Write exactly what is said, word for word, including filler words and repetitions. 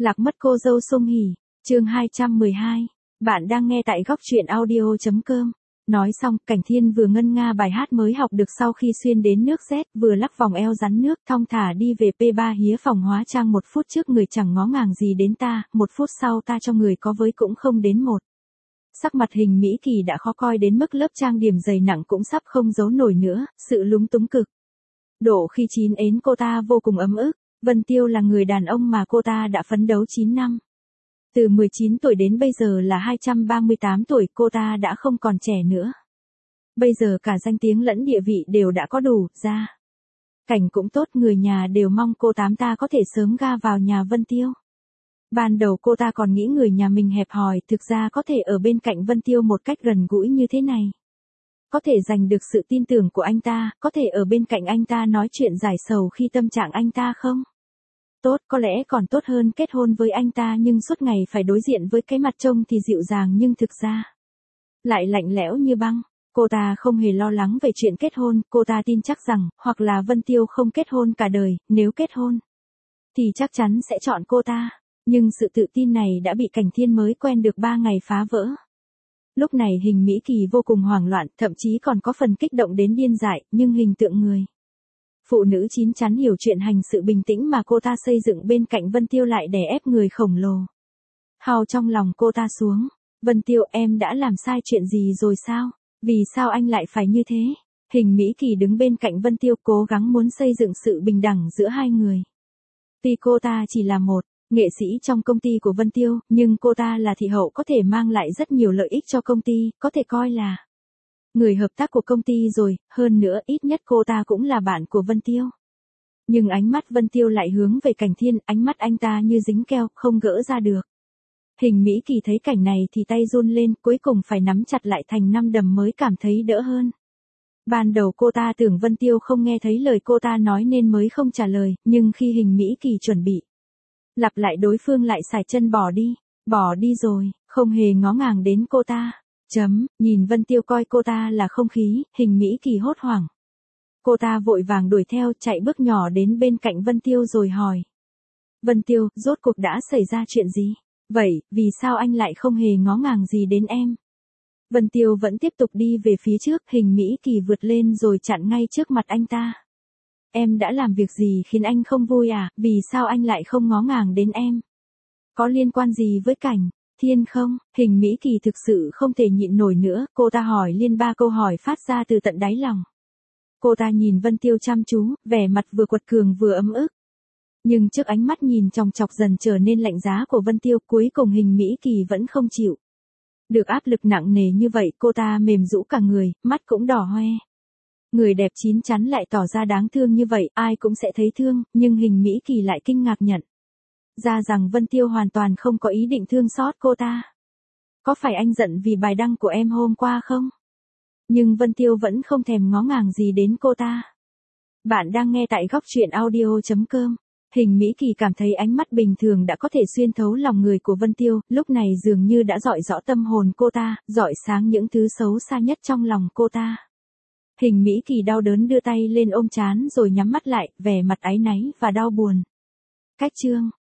Lạc mất cô dâu Song Hỷ, chương hai trăm mười hai. Bạn đang nghe tại góc truyện audio chấm com. Nói xong, Cảnh Thiên vừa ngân nga bài hát mới học được sau khi xuyên đến nước Z, vừa lắc vòng eo rắn nước, thong thả đi về P ba hía phòng hóa trang. Một phút trước người chẳng ngó ngàng gì đến ta, một phút sau ta cho người có với cũng không đến một. Sắc mặt Hình Mỹ Kỳ đã khó coi đến mức lớp trang điểm dày nặng cũng sắp không giấu nổi nữa, sự lúng túng cực độ khi chín ến cô ta vô cùng ấm ức. Vân Tiêu là người đàn ông mà cô ta đã phấn đấu chín năm. Từ mười chín tuổi đến bây giờ là hai trăm ba mươi tám tuổi, cô ta đã không còn trẻ nữa. Bây giờ cả danh tiếng lẫn địa vị đều đã có đủ, ra cảnh cũng tốt, người nhà đều mong cô tám ta có thể sớm ga vào nhà Vân Tiêu. Ban đầu cô ta còn nghĩ người nhà mình hẹp hòi, thực ra có thể ở bên cạnh Vân Tiêu một cách gần gũi như thế này. Có thể giành được sự tin tưởng của anh ta, có thể ở bên cạnh anh ta nói chuyện giải sầu khi tâm trạng anh ta không tốt, có lẽ còn tốt hơn kết hôn với anh ta nhưng suốt ngày phải đối diện với cái mặt trông thì dịu dàng nhưng thực ra lại lạnh lẽo như băng. Cô ta không hề lo lắng về chuyện kết hôn, cô ta tin chắc rằng, hoặc là Vân Tiêu không kết hôn cả đời, nếu kết hôn thì chắc chắn sẽ chọn cô ta. Nhưng sự tự tin này đã bị Cảnh Thiên mới quen được ba ngày phá vỡ. Lúc này Hình Mỹ Kỳ vô cùng hoảng loạn, thậm chí còn có phần kích động đến điên dại, nhưng hình tượng người phụ nữ chín chắn hiểu chuyện hành sự bình tĩnh mà cô ta xây dựng bên cạnh Vân Tiêu lại đè ép người khổng lồ hào trong lòng cô ta xuống. Vân Tiêu, em đã làm sai chuyện gì rồi sao? Vì sao anh lại phải như thế? Hình Mỹ Kỳ đứng bên cạnh Vân Tiêu cố gắng muốn xây dựng sự bình đẳng giữa hai người. Tuy cô ta chỉ là một nghệ sĩ trong công ty của Vân Tiêu, nhưng cô ta là thị hậu có thể mang lại rất nhiều lợi ích cho công ty, có thể coi là người hợp tác của công ty rồi, hơn nữa ít nhất cô ta cũng là bạn của Vân Tiêu. Nhưng ánh mắt Vân Tiêu lại hướng về Cảnh Thiên, ánh mắt anh ta như dính keo, không gỡ ra được. Hình Mỹ Kỳ thấy cảnh này thì tay run lên, cuối cùng phải nắm chặt lại thành năm đấm mới cảm thấy đỡ hơn. Ban đầu cô ta tưởng Vân Tiêu không nghe thấy lời cô ta nói nên mới không trả lời, nhưng khi Hình Mỹ Kỳ chuẩn bị lặp lại, đối phương lại sải chân bỏ đi, bỏ đi rồi, không hề ngó ngàng đến cô ta. Chấm, nhìn Vân Tiêu coi cô ta là không khí, Hình Mỹ Kỳ hốt hoảng. Cô ta vội vàng đuổi theo, chạy bước nhỏ đến bên cạnh Vân Tiêu rồi hỏi. Vân Tiêu, rốt cuộc đã xảy ra chuyện gì? Vậy, vì sao anh lại không hề ngó ngàng gì đến em? Vân Tiêu vẫn tiếp tục đi về phía trước, Hình Mỹ Kỳ vượt lên rồi chặn ngay trước mặt anh ta. Em đã làm việc gì khiến anh không vui à, vì sao anh lại không ngó ngàng đến em? Có liên quan gì với Cảnh Thiên không? Hình Mỹ Kỳ thực sự không thể nhịn nổi nữa, cô ta hỏi liên ba câu hỏi phát ra từ tận đáy lòng. Cô ta nhìn Vân Tiêu chăm chú, vẻ mặt vừa quật cường vừa ấm ức. Nhưng trước ánh mắt nhìn chòng chọc dần trở nên lạnh giá của Vân Tiêu, cuối cùng Hình Mỹ Kỳ vẫn không chịu được áp lực nặng nề như vậy, cô ta mềm rũ cả người, mắt cũng đỏ hoe. Người đẹp chín chắn lại tỏ ra đáng thương như vậy, ai cũng sẽ thấy thương, nhưng Hình Mỹ Kỳ lại kinh ngạc nhận ra rằng Vân Tiêu hoàn toàn không có ý định thương xót cô ta. Có phải anh giận vì bài đăng của em hôm qua không? Nhưng Vân Tiêu vẫn không thèm ngó ngàng gì đến cô ta. Bạn đang nghe tại góc truyện audio chấm com. Hình Mỹ Kỳ cảm thấy ánh mắt bình thường đã có thể xuyên thấu lòng người của Vân Tiêu, lúc này dường như đã rọi rõ tâm hồn cô ta, rọi sáng những thứ xấu xa nhất trong lòng cô ta. Hình Mỹ Kỳ đau đớn đưa tay lên ôm trán rồi nhắm mắt lại, vẻ mặt áy náy và đau buồn. Cách chương